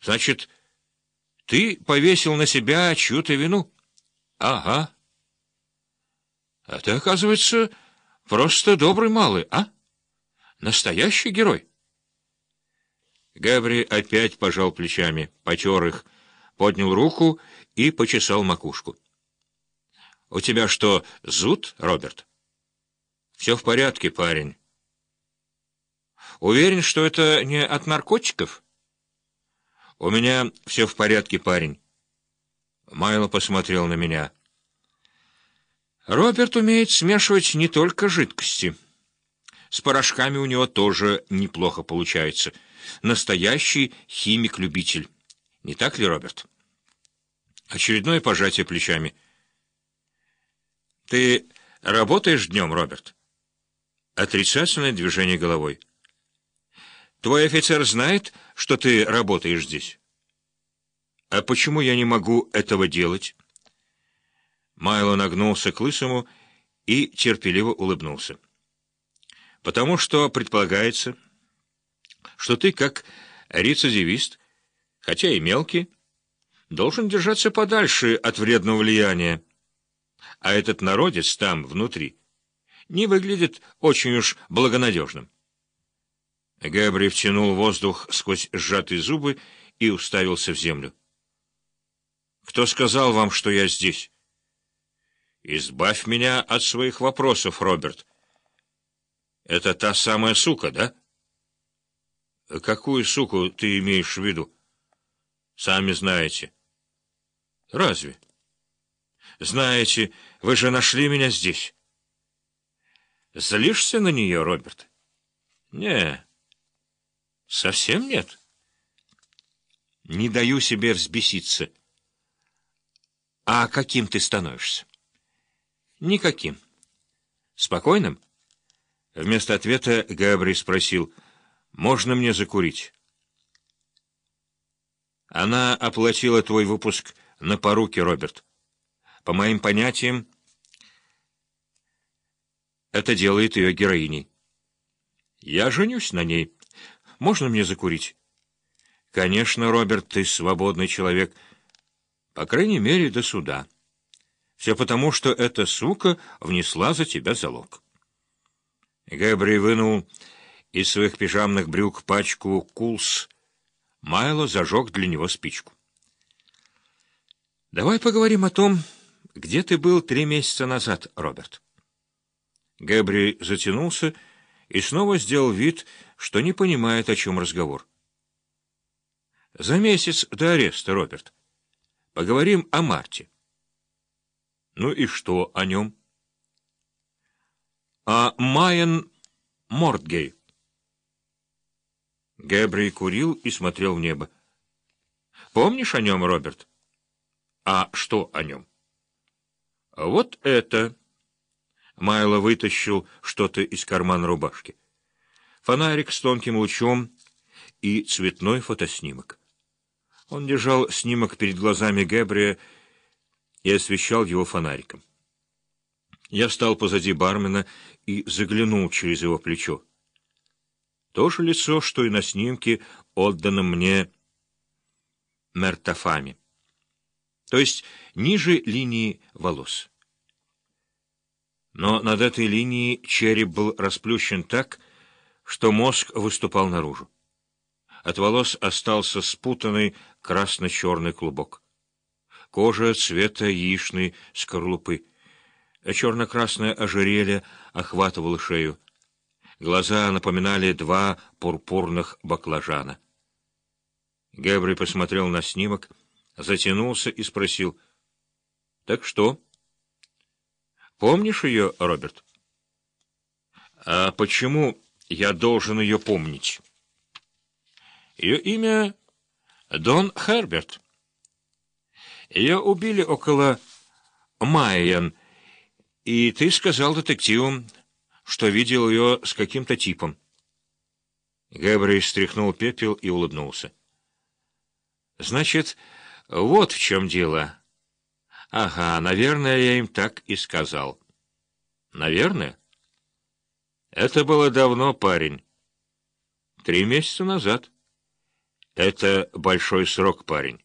Значит, ты повесил на себя чью-то вину? Ага. А ты, оказывается, просто добрый малый, а? Настоящий герой. Гэбри опять пожал плечами, потер их, поднял руку и почесал макушку. — У тебя что, зуд, Роберт? — Все в порядке, парень. — Уверен, что это не от наркотиков? — У меня все в порядке, парень. Майло посмотрел на меня. Роберт умеет смешивать не только жидкости. С порошками у него тоже неплохо получается. Настоящий химик-любитель. Не так ли, Роберт? Очередное пожатие плечами. Ты работаешь днем, Роберт? Отрицательное движение головой. Твой офицер знает, что ты работаешь здесь? А почему я не могу этого делать? Майло нагнулся к лысому и терпеливо улыбнулся. Потому что предполагается, что ты, как рецидивист, хотя и мелкий, должен держаться подальше от вредного влияния. А этот народец там, внутри, не выглядит очень уж благонадежным. Гэбри втянул воздух сквозь сжатые зубы и уставился в землю. «Кто сказал вам, что я здесь?» «Избавь меня от своих вопросов, Роберт». «Это та самая сука, да?» «Какую суку ты имеешь в виду?» «Сами знаете». «Разве?» «Знаете, вы же нашли меня здесь». «Злишься на нее, Роберт?» «Не, совсем нет». «Не даю себе взбеситься». «А каким ты становишься?» «Никаким». «Спокойным?» Вместо ответа Гэбри спросил, «Можно мне закурить?» Она оплатила твой выпуск на поруки, Роберт. По моим понятиям, это делает ее героиней. Я женюсь на ней. Можно мне закурить? Конечно, Роберт, ты свободный человек. По крайней мере, до суда. Все потому, что эта сука внесла за тебя залог. Гэбри вынул из своих пижамных брюк пачку «Кулс». Майло зажег для него спичку. «Давай поговорим о том, где ты был 3 месяца назад, Роберт». Гэбри затянулся и снова сделал вид, что не понимает, о чем разговор. «За месяц до ареста, Роберт. Поговорим о Марте». «Ну и что о нем?» «О Майен Мортгей». Гэбри курил и смотрел в небо. «Помнишь о нем, Роберт?» «А что о нем?» «Вот это...» Майло вытащил что-то из кармана рубашки. Фонарик с тонким лучом и цветной фотоснимок. Он держал снимок перед глазами Гэбри и освещал его фонариком. Я встал позади бармена и заглянул через его плечо. То же лицо, что и на снимке, отданном мне Мертафами. То есть ниже линии волос. Но над этой линией череп был расплющен так, что мозг выступал наружу. От волос остался спутанный красно-черный клубок. Кожа цвета яичной скорлупы. Черно-красное ожерелье охватывало шею. Глаза напоминали 2 пурпурных баклажана. Гэбри посмотрел на снимок, затянулся и спросил: «Так что? Помнишь ее, Роберт?» «А почему я должен ее помнить?» «Ее имя Дон Херберт. Ее убили около Майен, и ты сказал детективам, что видел ее с каким-то типом». Гэбри стряхнул пепел и улыбнулся. «Значит, вот в чем дело. Ага, наверное, я им так и сказал». «Наверное?» «Это было давно, парень. 3 месяца назад». Это большой срок, парень.